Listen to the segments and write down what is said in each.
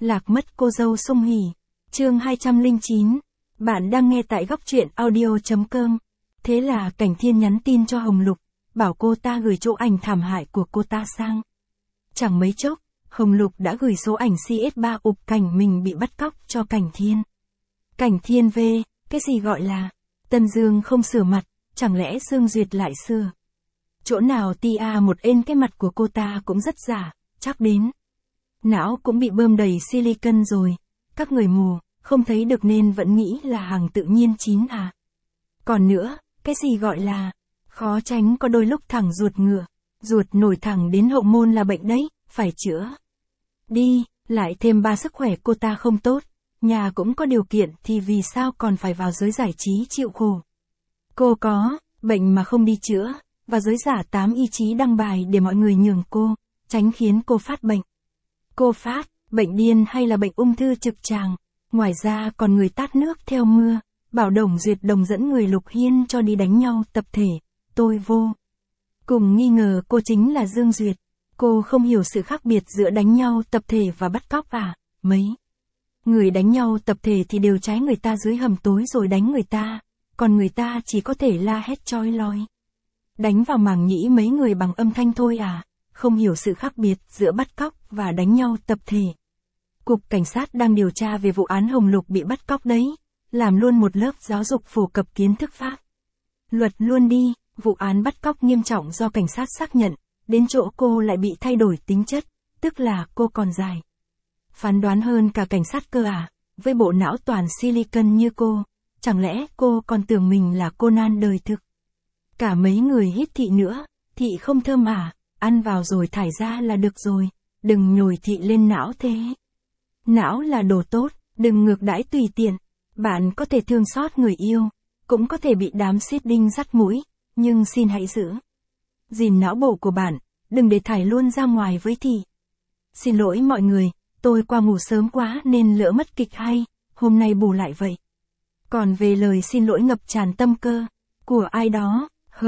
Lạc mất cô dâu Song Hỷ. Chương 209. Bạn đang nghe tại góc truyện audio.com. Thế là Cảnh Thiên nhắn tin cho Hồng Lục, bảo cô ta gửi chỗ ảnh thảm hại của cô ta sang. Chẳng mấy chốc, Hồng Lục đã gửi số ảnh CS3 ụp cảnh mình bị bắt cóc cho Cảnh Thiên. Cảnh Thiên về, cái gì gọi là Tân Dương không sửa mặt, chẳng lẽ Dương Duyệt lại sửa? Chỗ nào tia một ên cái mặt của cô ta cũng rất giả, chắc đến. Não cũng bị bơm đầy silicon rồi, các người mù, không thấy được nên vẫn nghĩ là hàng tự nhiên chín à. Còn nữa, cái gì gọi là khó tránh có đôi lúc thẳng ruột ngựa, ruột nổi thẳng đến hậu môn là bệnh đấy, phải chữa. Đi, lại thêm 3 sức khỏe cô ta không tốt, nhà cũng có điều kiện thì vì sao còn phải vào giới giải trí chịu khổ. Cô có bệnh mà không đi chữa, và giới giả 8 ý chí đăng bài để mọi người nhường cô, tránh khiến cô phát bệnh. Cô phát bệnh điên hay là bệnh ung thư trực tràng, ngoài ra còn người tát nước theo mưa, bảo Đồng Duyệt Đồng dẫn người Lục Hiên cho đi đánh nhau tập thể, tôi vô cùng nghi ngờ cô chính là Dương Duyệt. Cô không hiểu sự khác biệt giữa đánh nhau tập thể và bắt cóc à, mấy người đánh nhau tập thể thì đều trái người ta dưới hầm tối rồi đánh người ta, còn người ta chỉ có thể la hét chói loi. Đánh vào màng nhĩ mấy người bằng âm thanh thôi à, không hiểu sự khác biệt giữa bắt cóc và đánh nhau tập thể. Cục Cảnh sát đang điều tra về vụ án Hồng Lục bị bắt cóc đấy, làm luôn một lớp giáo dục phổ cập kiến thức pháp luật luôn đi. Vụ án bắt cóc nghiêm trọng do cảnh sát xác nhận, đến chỗ cô lại bị thay đổi tính chất, tức là cô còn dài phán đoán hơn cả cảnh sát cơ à, với bộ não toàn silicon như cô, chẳng lẽ cô còn tưởng mình là Conan đời thực. Cả mấy người hít thị nữa, thị không thơm à, ăn vào rồi thải ra là được rồi, đừng nhồi thị lên não thế. Não là đồ tốt, đừng ngược đãi tùy tiện, bạn có thể thương xót người yêu, cũng có thể bị đám xít đinh dắt mũi, nhưng xin hãy giữ gìn não bộ của bạn, đừng để thải luôn ra ngoài với thị. Xin lỗi mọi người, tôi qua ngủ sớm quá nên lỡ mất kịch hay, hôm nay bù lại vậy. Còn về lời xin lỗi ngập tràn tâm cơ của ai đó,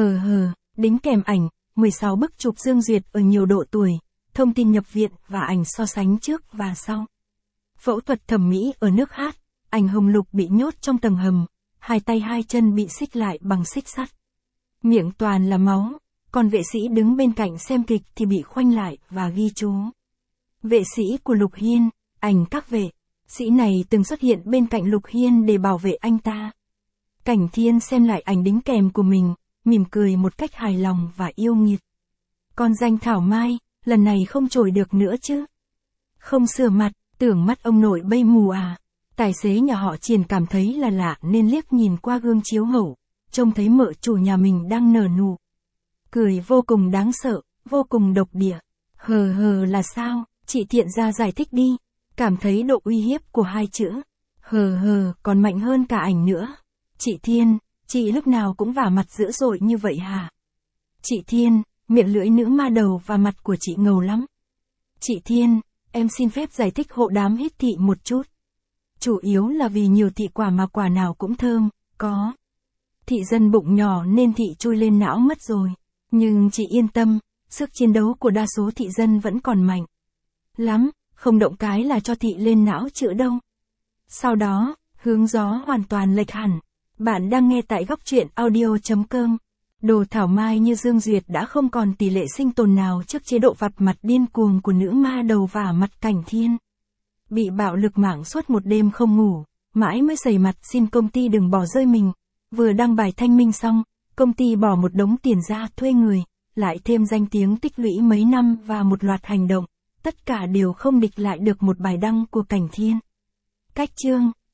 đính kèm ảnh 16 bức chụp Dương Duyệt ở nhiều độ tuổi, thông tin nhập viện và ảnh so sánh trước và sau phẫu thuật thẩm mỹ ở nước Hát. Ảnh Hồng Lục bị nhốt trong tầng hầm, hai tay hai chân bị xích lại bằng xích sắt, miệng toàn là máu, còn vệ sĩ đứng bên cạnh xem kịch thì bị khoanh lại và ghi chú. Vệ sĩ của Lục Hiên, ảnh các vệ sĩ này từng xuất hiện bên cạnh Lục Hiên để bảo vệ anh ta. Cảnh Thiên xem lại ảnh đính kèm của mình, mỉm cười một cách hài lòng và yêu nghiệt. Con danh Thảo Mai, lần này không trồi được nữa chứ. Không sửa mặt, tưởng mắt ông nội bay mù à. Tài xế nhà họ Triền cảm thấy là lạ nên liếc nhìn qua gương chiếu hậu, trông thấy mợ chủ nhà mình đang nở nụ cười vô cùng đáng sợ, vô cùng độc địa. Là sao, chị Thiện ra giải thích đi. Cảm thấy độ uy hiếp của hai chữ còn mạnh hơn cả ảnh nữa. Chị Thiên, chị lúc nào cũng vả mặt dữ dội như vậy hả? Chị Thiên, miệng lưỡi nữ ma đầu và mặt của chị ngầu lắm. Chị Thiên, em xin phép giải thích hộ đám hít thị một chút. Chủ yếu là vì nhiều thị quả mà quả nào cũng thơm, có thị dân bụng nhỏ nên thị chui lên não mất rồi. Nhưng chị yên tâm, sức chiến đấu của đa số thị dân vẫn còn mạnh lắm, không động cái là cho thị lên não chữa đâu. Sau đó, hướng gió hoàn toàn lệch hẳn. Bạn đang nghe tại góc truyện audio.com. Đồ thảo mai như Dương Duyệt đã không còn tỷ lệ sinh tồn nào trước chế độ vặt mặt điên cuồng của nữ ma đầu vả mặt Cảnh Thiên. Bị bạo lực mạng suốt một đêm không ngủ, mãi mới sẩy mặt xin công ty đừng bỏ rơi mình. Vừa đăng bài thanh minh xong, công ty bỏ một đống tiền ra thuê người, lại thêm danh tiếng tích lũy mấy năm và một loạt hành động, tất cả đều không địch lại được một bài đăng của Cảnh Thiên. Cách chương